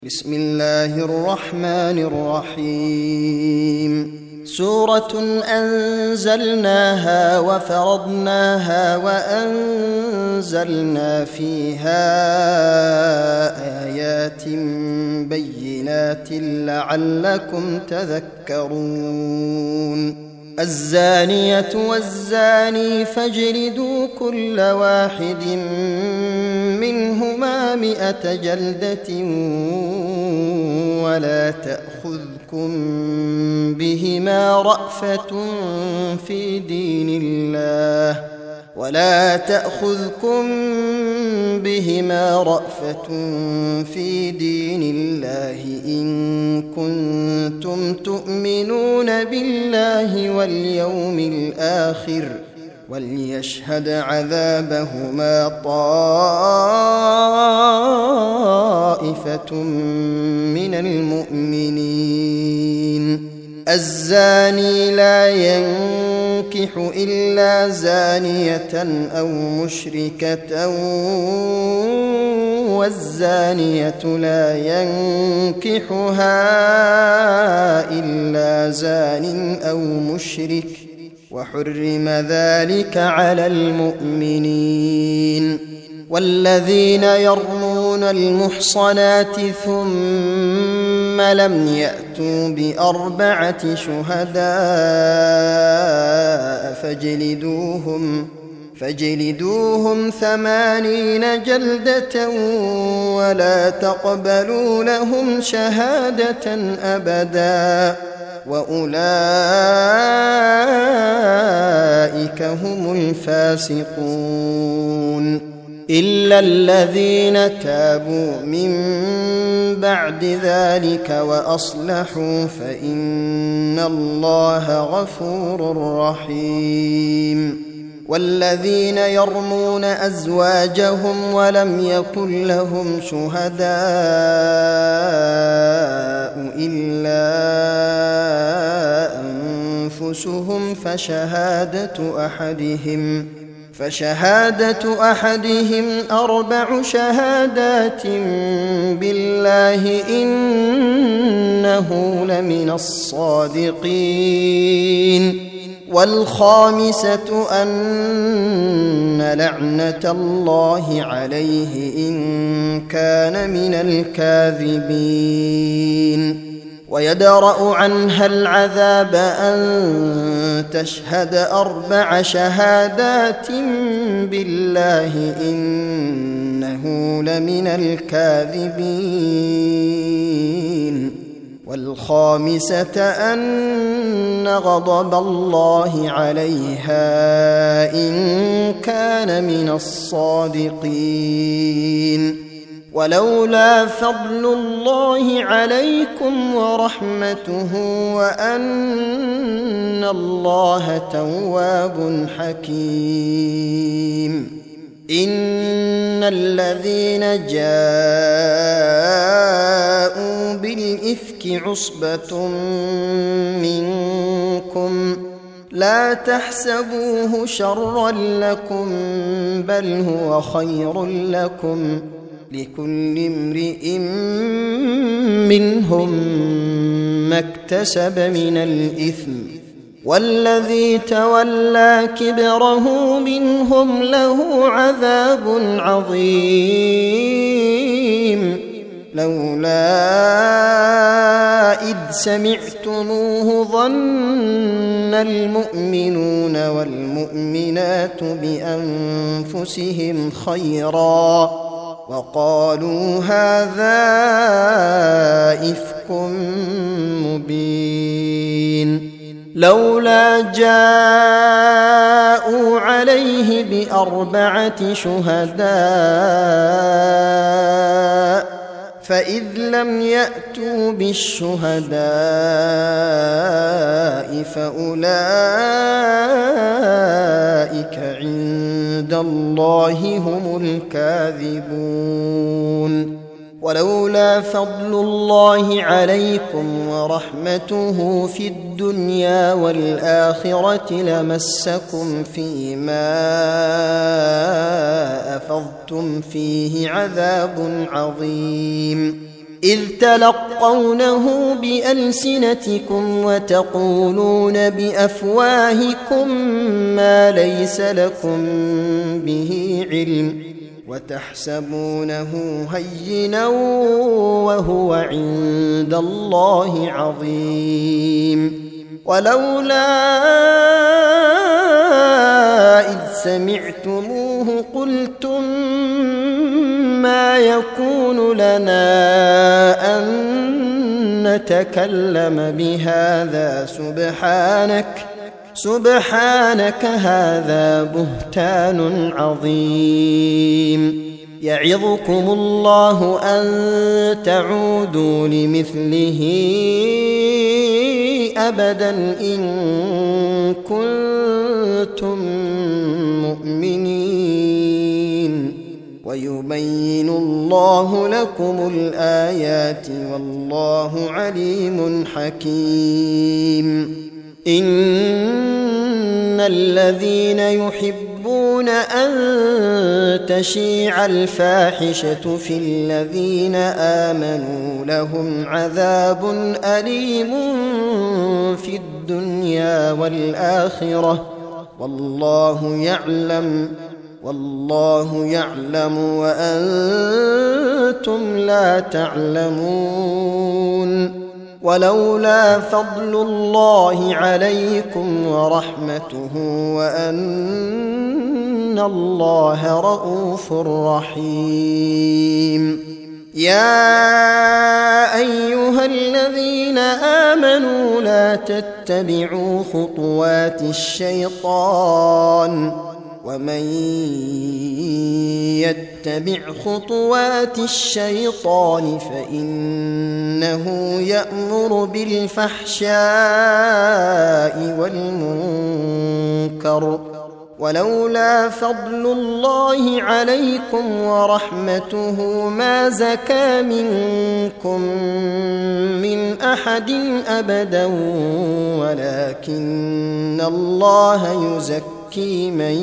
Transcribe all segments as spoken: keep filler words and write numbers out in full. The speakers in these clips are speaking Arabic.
بسم الله الرحمن الرحيم. سورة أنزلناها وفرضناها وأنزلنا فيها آيات بينات لعلكم تذكرون. الزانية والزاني فاجلدوا كل واحد منهما مئة جلدة ولا تأخذكم بهما رأفة في دين الله ولا تأخذكم بهما رأفة في دين الله إن كنتم تؤمنون بالله واليوم الآخر وليشهد عذابهما طائفة من المؤمنين. الزاني لا ينكح إلا زانية أو مشركة والزانية لا ينكحها إلا زان أو مشرك وحرم ذلك على المؤمنين. والذين يرمون المحصنات ثم لم يأتوا بأربعة شهداء فاجلدوهم فاجلدوهم ثمانين جلدة ولا تقبلوا لهم شهادة أبدا وأولئك هم الفاسقون. إلا الذين تابوا من بعد ذلك وأصلحوا فإن الله غفور رحيم. والذين يرمون أزواجهم ولم يكن لهم شهداء إلا أنفسهم فشهادة أحدهم فشهادة أحدهم أربع شهادات بالله إنه لمن الصادقين. والخامسة أن لعنة الله عليه إن كان من الكاذبين. ويدرأ عنها العذاب أن تشهد أربع شهادات بالله إنه لمن الكاذبين. والخامسة أن غضب الله عليها إن كان من الصادقين. ولولا فضل الله عليكم ورحمته وأن الله تواب حكيم. إن الذين جاءوا بالإفك عصبة منكم لا تحسبوه شرا لكم بل هو خير لكم لكل امرئ منهم ما اكتسب من الإثم والذي تولى كبره منهم له عذاب عظيم. لولا إذ سمعتموه ظن المؤمنون والمؤمنات بأنفسهم خيرا وقالوا هذا إفك مبين. لولا جاءوا عليه بأربعة شهداء فإذ لم يأتوا بالشهداء فأولئك عند الله هم الكاذبون. ولولا فضل الله عليكم ورحمته في الدنيا والآخرة لمسكم فيما أفضتم فيه عذاب عظيم إذ تلقونه بألسنتكم وتقولون بأفواهكم ما ليس لكم به علم وتحسبونه هينا وهو عند الله عظيم ولولا إذ سمعتموه قلتم ما يكون لنا أن نتكلم بهذا سبحانك سبحانك هذا بهتان عظيم يعظكم الله أن تعودوا لمثله أبدا إن كنتم مؤمنين ويبين الله لكم الآيات والله عليم حكيم إن الذين يحبون أن تشيع الفاحشة في الذين آمنوا لهم عذاب أليم في الدنيا والآخرة والله يعلم والله يعلم وأنتم لا تعلمون ولولا فضل الله عليكم ورحمته وأن الله رءوف رحيم يا أيها الذين آمنوا لا تتبعوا خطوات الشيطان ومن يتبع خطوات الشيطان فإنه يأمر بالفحشاء والمنكر ولولا فضل الله عليكم ورحمته ما زكى منكم من أحد أبدا ولكن الله يزكي من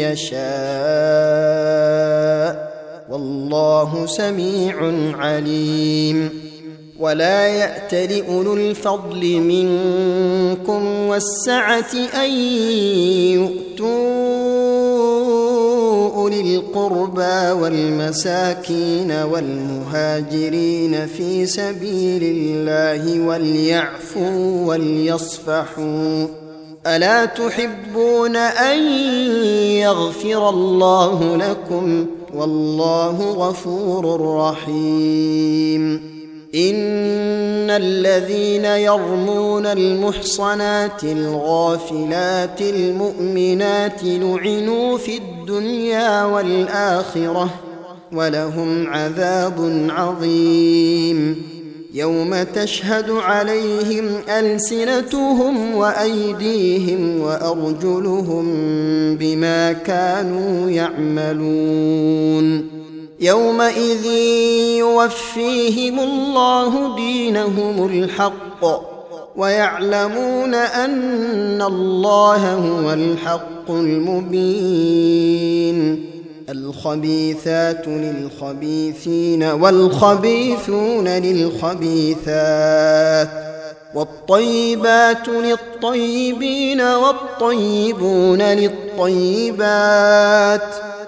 يشاء والله سميع عليم ولا يأتل أولو الفضل منكم والسعة أن يؤتوا أولي القربى والمساكين والمهاجرين في سبيل الله وليعفوا وليصفحوا ألا تحبون أن يغفر الله لكم والله غفور رحيم إن الذين يرمون المحصنات الغافلات المؤمنات لعنوا في الدنيا والآخرة ولهم عذاب عظيم يوم تشهد عليهم ألسنتهم وأيديهم وأرجلهم بما كانوا يعملون يومئذ يوفيهم الله دينهم الحق ويعلمون أن الله هو الحق المبين الخبيثات للخبيثين والخبيثون للخبيثات والطيبات للطيبين والطيبون للطيبات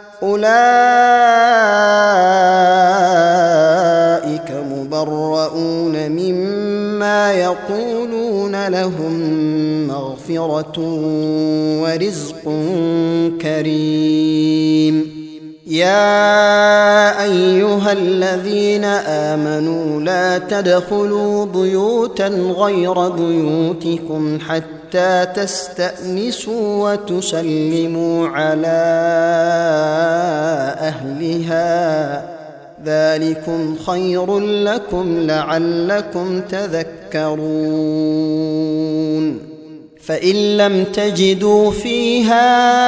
أولئك مبرؤون مما يقولون لهم مغفرة ورزق كريم يا أيها الذين آمنوا لا تدخلوا بيوتا غير بيوتكم حتى تستأنسوا وتسلموا على أهلها ذلكم خير لكم لعلكم تذكرون فإن لم تجدوا فيها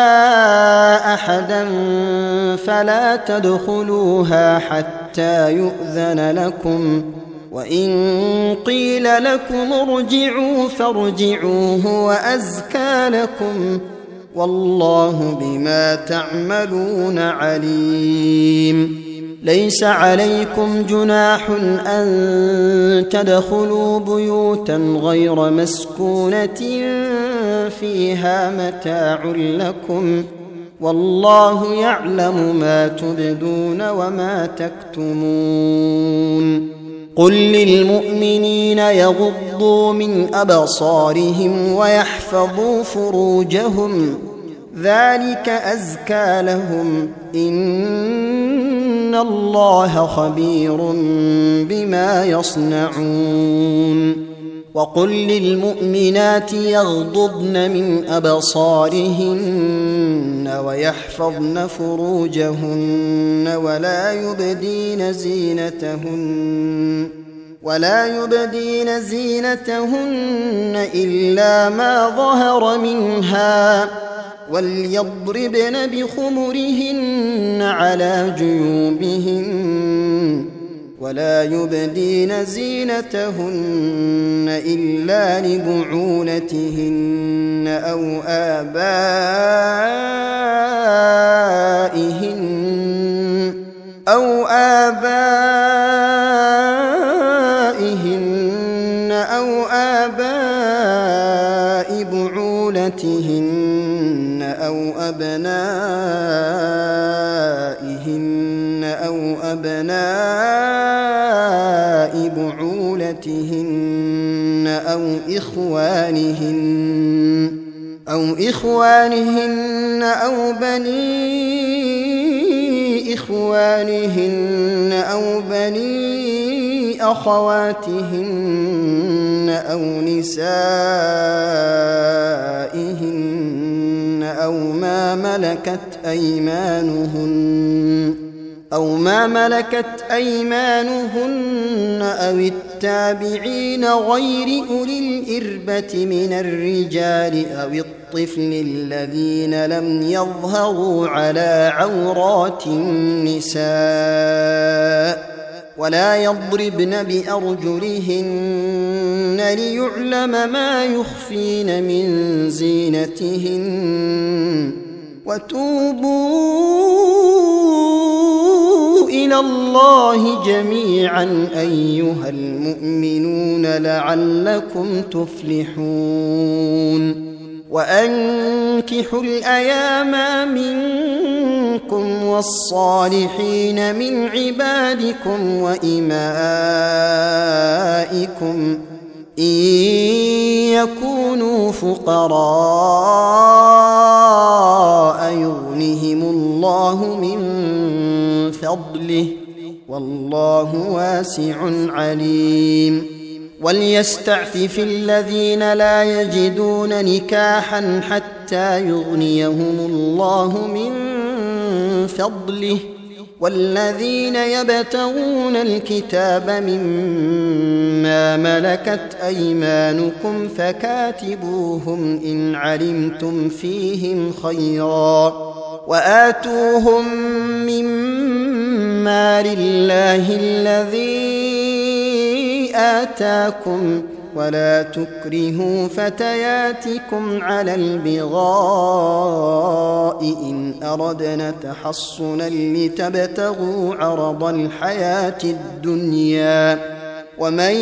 أحدا فلا تدخلوها حتى يؤذن لكم وإن قيل لكم ارجعوا فارجعوا هو أزكى لكم والله بما تعملون عليم ليس عليكم جناح أن تدخلوا بيوتا غير مسكونة فيها متاع لكم والله يعلم ما تبدون وما تكتمون قل للمؤمنين يغضوا من أبصارهم ويحفظوا فروجهم ذلك أزكى لهم إن الله خبير بما يصنعون وقل للمؤمنات يغضضن من أبصارهن ويحفظن فروجهن ولا يبدين زينتهن ولا يبدين زينتهن إلا ما ظهر منها وليضربن بخمرهن على جيوبهن ولا يبدين زينتهن إلا لبعولتهن أو آبائهن أو آبائهن أو آباء بعولتهن أو أبنائهن أو أبناء بعولتهن أو إخوانهن أو إخوانهن أو بني إخوانهن أو بني أخواتهن أو نسائهن أو ما ملكت أيمانهن أو ما ملكت أيمانهن أو التابعين غير أولي الإربة من الرجال أو الطفل الذين لم يظهروا على عورات النساء ولا يضربن بأرجلهن ليعلم ما يخفين من زينتهن وتوبوا إلى الله جميعا أيها المؤمنون لعلكم تفلحون وأنكحوا الأيام منكم والصالحين من عبادكم وإمائكم إن يكونوا فقراء يغنهم الله من فضله والله واسع عليم وليستعفف الذين لا يجدون نكاحا حتى يغنيهم الله من فضله والذين يبتغون الكتاب مما ملكت أيمانكم فكاتبوهم إن علمتم فيهم خيرا وآتوهم مما لله الذي آتاكم ولا تكرهوا فتياتكم على البغاء إن أردنا تحصنا لتبتغوا عرض الحياة الدنيا ومن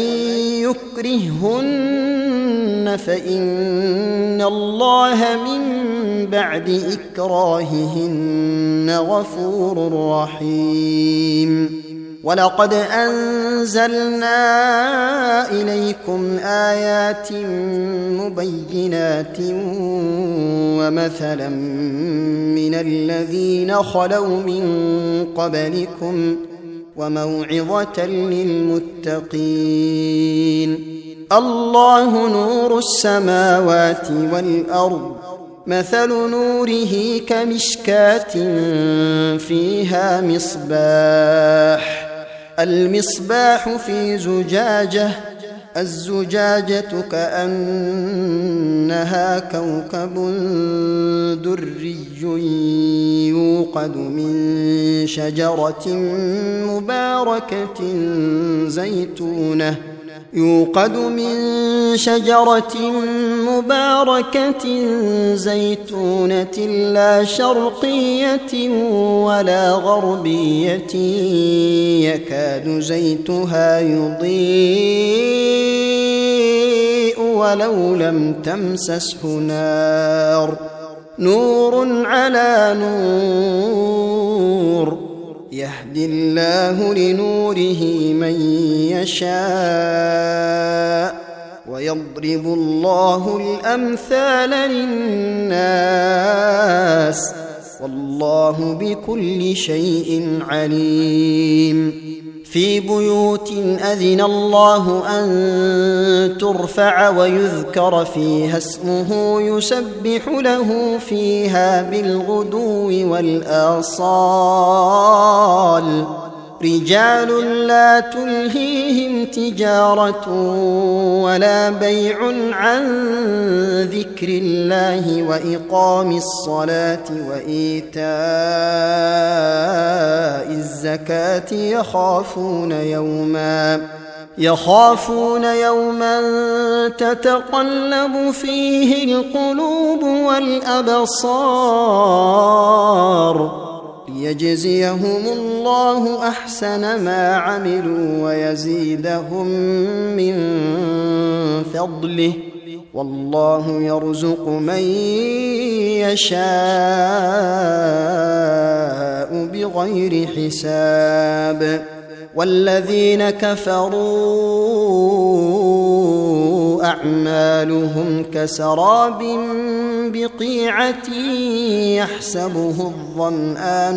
يكرهن فإن الله من بعد إكراههن غفور رحيم ولقد أنزلنا إليكم آيات مبينات ومثلا من الذين خلوا من قبلكم وموعظة للمتقين الله نور السماوات والأرض مثل نوره كمشكاة فيها مصباح المصباح في زجاجة الزجاجة كأنها كوكب دري يوقد من شجرة مباركة زيتونة يوقد من شجرة مباركة زيتونة لا شرقية ولا غربية يكاد زيتها يضيء ولو لم تمسسه نار نور على نور يهدي الله لنوره من يشاء ويضرب الله الأمثال للناس والله بكل شيء عليم في بيوت أذن الله أن ترفع ويذكر فيها اسمه يسبح له فيها بالغدو والآصال رجال لا تلهيهم تجارة ولا بيع عن ذكر الله وإقام الصلاة وإيتاء الزكاة يخافون يوما يخافون يوما تتقلب فيه القلوب والأبصار ليجزيهم الله أحسن ما عملوا ويزيدهم من فضله والله يرزق من يشاء بغير حساب والذين كفروا أعمالهم كسراب بقيعة يحسبه الظمآن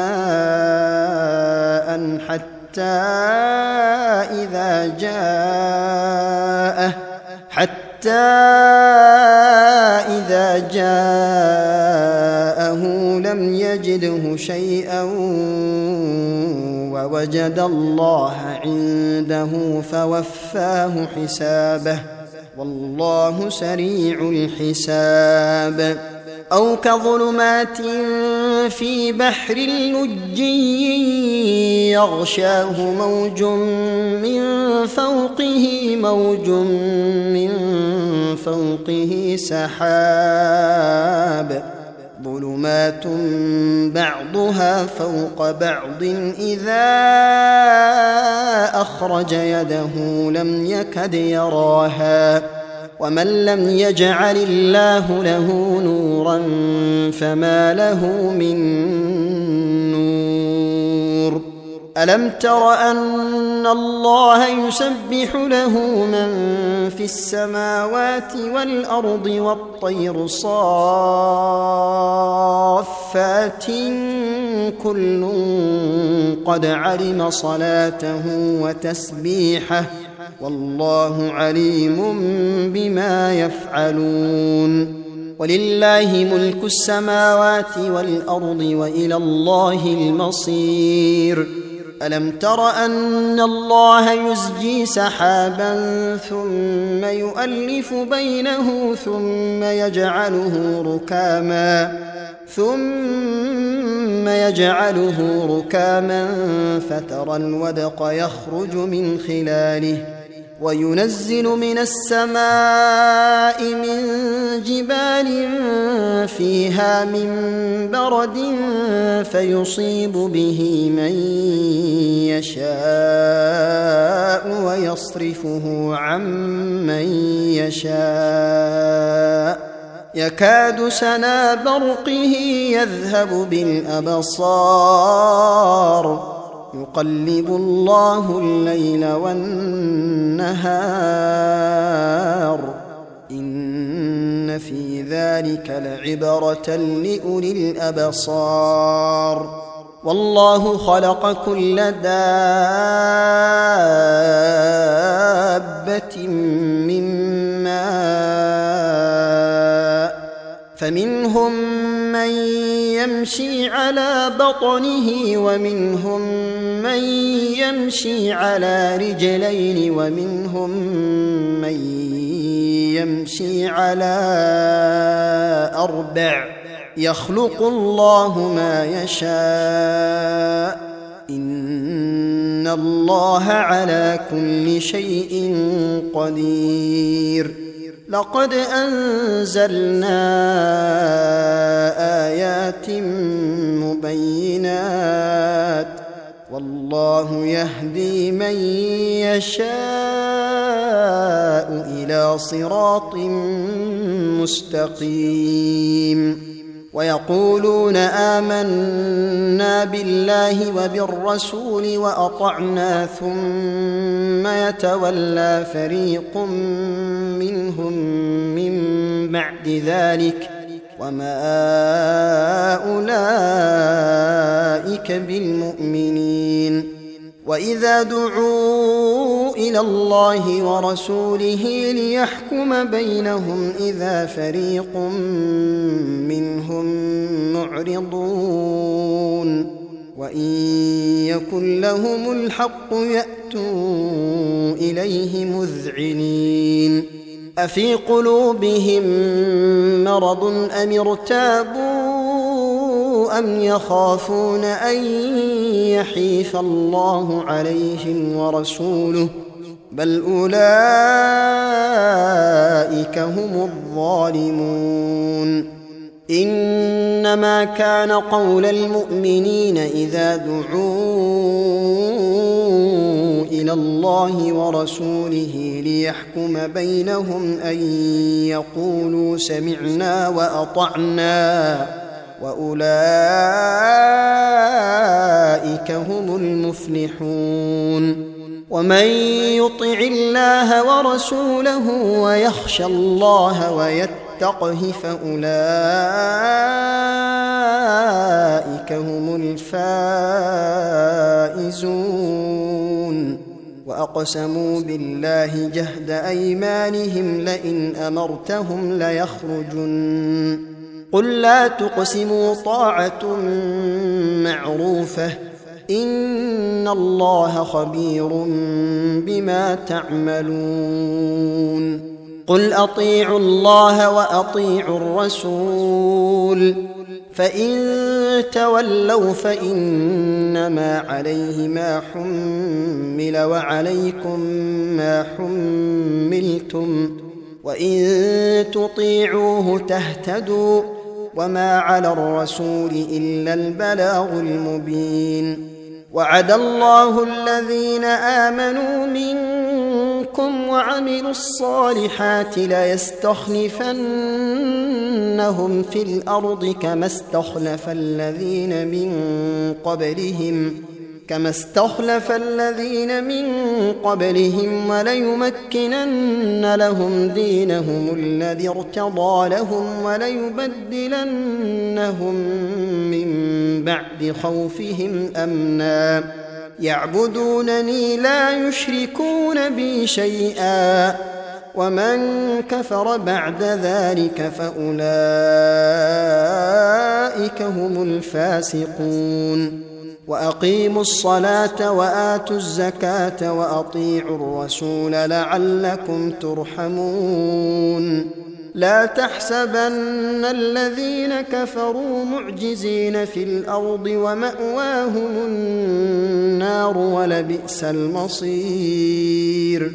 ماء حتى إذا جاءه حتى إذا جاءه لم يجده شيئا ووجد الله عنده فوفاه حسابه والله سريع الحساب أو كظلمات في بحر لجي يغشاه موج من فوقه موج من فوقه سحاب ظلمات بعضها فوق بعض إذا أخرج يده لم يكد يراها ومن لم يجعل الله له نورا فما له من نور ألم تر أن الله يسبح له من في السماوات والأرض والطير صافات كل قد علم صلاته وتسبيحه والله عليم بما يفعلون ولله ملك السماوات والأرض وإلى الله المصير ألم تر أن الله يزجي سحابا ثم يؤلف بينه ثم يجعله ركاما ثم يجعله ركاما فترى الودق يخرج من خلاله وينزل من السماء من جبال فيها من برد فيصيب به من يشاء ويصرفه عن من يشاء يكاد سنا برقه يذهب بالأبصار يقلب الله الليل والنهار إن في ذلك لعبرة لأولي الأبصار والله خلق كل دابة من ماء فمنهم من يمشي على بطنه ومنهم من يمشي على رجلين ومنهم من يمشي على أربع يخلق الله ما يشاء إن إن الله على كل شيء قدير لقد أنزلنا آيات مبينات والله يهدي من يشاء إلى صراط مستقيم ويقولون آمنا بالله وبالرسول وأطعنا ثم يتولى فريق منهم من بعد ذلك وما أولئك بالمؤمنين وإذا دعوا إلى الله ورسوله ليحكم بينهم إذا فريق منهم معرضون وإن يكن لهم الحق يأتوا إليه مذعنين أفي قلوبهم مرض أم ارتابوا أم يخافون أن يحيف الله عليهم ورسوله بل أولئك هم الظالمون إنما كان قول المؤمنين إذا دعوا إلى الله ورسوله ليحكم بينهم أن يقولوا سمعنا وأطعنا وأولئك هم المفلحون ومن يطع الله ورسوله ويخشى الله ويتقه فأولئك هم الفائزون وأقسموا بالله جهد أيمانهم لئن أمرتهم ليخرجن قل لا تقسموا طاعة معروفة إن الله خبير بما تعملون قل أطيعوا الله وأطيعوا الرسول فإن تولوا فإنما عليه ما حمل وعليكم ما حملتم وإن تطيعوه تهتدوا وما على الرسول إلا البلاغ المبين وعد الله الذين آمنوا منكم وعملوا الصالحات ليستخلفنهم في الأرض كما استخلف الذين من قبلهم كما استخلف الذين من قبلهم وليمكنن لهم دينهم الذي ارتضى لهم وليبدلنهم من بعد خوفهم أمنا يعبدونني لا يشركون بي شيئا ومن كفر بعد ذلك فأولئك هم الفاسقون وأقيموا الصلاة وآتوا الزكاة وأطيعوا الرسول لعلكم ترحمون لا تحسبن الذين كفروا معجزين في الأرض ومأواهم النار ولبئس المصير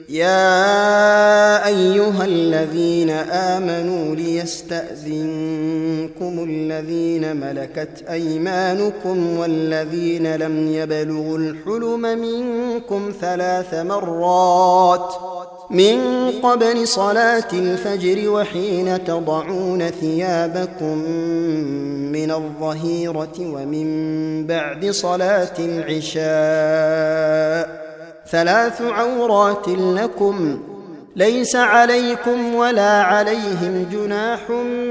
يا أيها الذين آمنوا ليستأذنكم الذين ملكت أيمانكم والذين لم يبلغوا الحلم منكم ثلاث مرات من قبل صلاة الفجر وحين تضعون ثيابكم من الظهيرة ومن بعد صلاة العشاء ثلاث عورات لكم ليس عليكم ولا عليهم جناح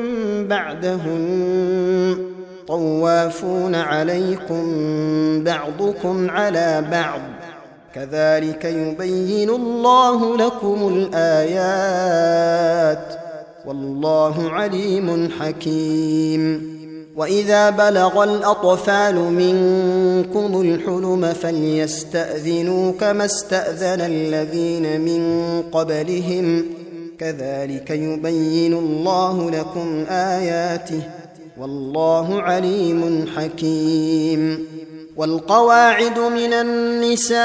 بعدهم طوافون عليكم بعضكم على بعض كذلك يبين الله لكم الآيات والله عليم حكيم وإذا بلغ الأطفال منكم الحلم فليستأذنوا كما استأذن الذين من قبلهم كذلك يبين الله لكم آياته والله عليم حكيم والقواعد من النساء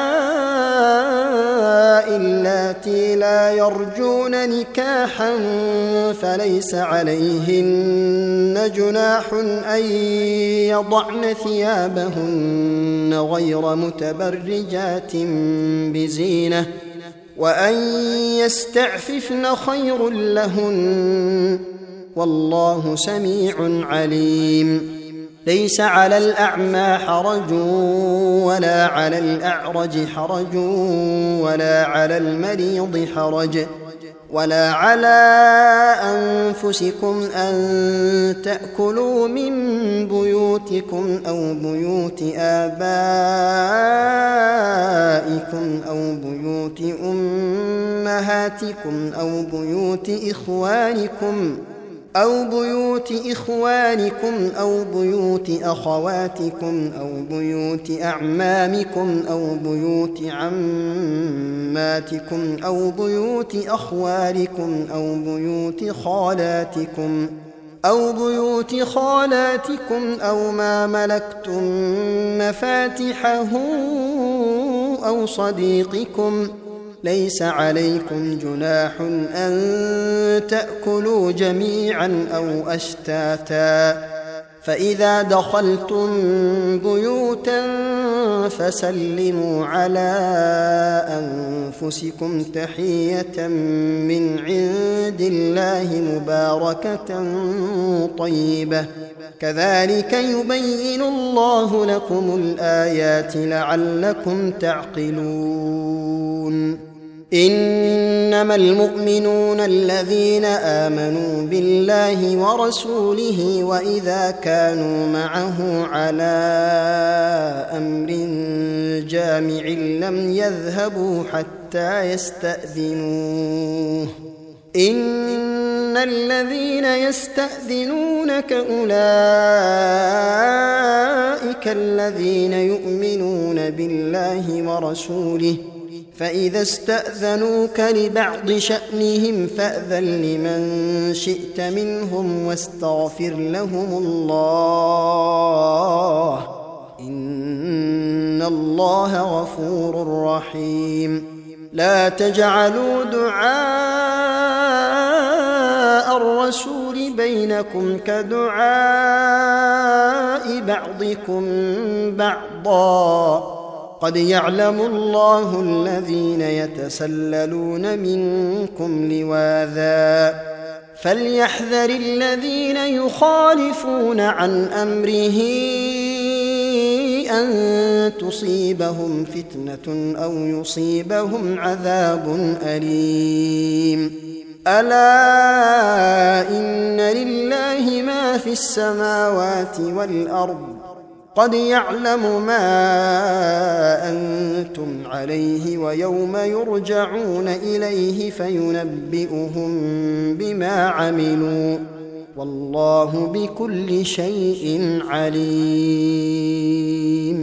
اللاتي لا يرجون نكاحا فليس عليهن جناح أن يضعن ثيابهن غير متبرجات بزينة وأن يستعففن خير لهن والله سميع عليم. ليس على الأعمى حرج ولا على الأعرج حرج ولا على المريض حرج ولا على أنفسكم أن تأكلوا من بيوتكم أو بيوت آبائكم أو بيوت أمهاتكم أو بيوت إخوانكم أو بيوت إخوانكم أو بيوت أخواتكم أو بيوت أعمامكم أو بيوت عماتكم أو بيوت أخوالكم أو بيوت خالاتكم أو بيوت خالاتكم أو ما ملكتم مفاتحه أو صديقكم. ليس عليكم جناح أن تأكلوا جميعا أو أشتاتا فإذا دخلتم بيوتا فسلموا على أنفسكم تحية من عند الله مباركة طيبة كذلك يبين الله لكم الآيات لعلكم تعقلون. إنما المؤمنون الذين آمنوا بالله ورسوله وإذا كانوا معه على أمر جامع لم يذهبوا حتى يستأذنوه إن الذين يستأذنونك أولئك الذين يؤمنون بالله ورسوله فإذا استأذنوك لبعض شأنهم فأذن لمن شئت منهم واستغفر لهم الله إن الله غفور رحيم. لا تجعلوا دعاء الرسول بينكم كدعاء بعضكم بعضا قد يعلم الله الذين يتسللون منكم لواذا فليحذر الذين يخالفون عن أمره أن تصيبهم فتنة أو يصيبهم عذاب أليم. ألا إن لله ما في السماوات والأرض قد يعلم ما أنتم عليه ويوم يرجعون إليه فينبئهم بما عملوا والله بكل شيء عليم.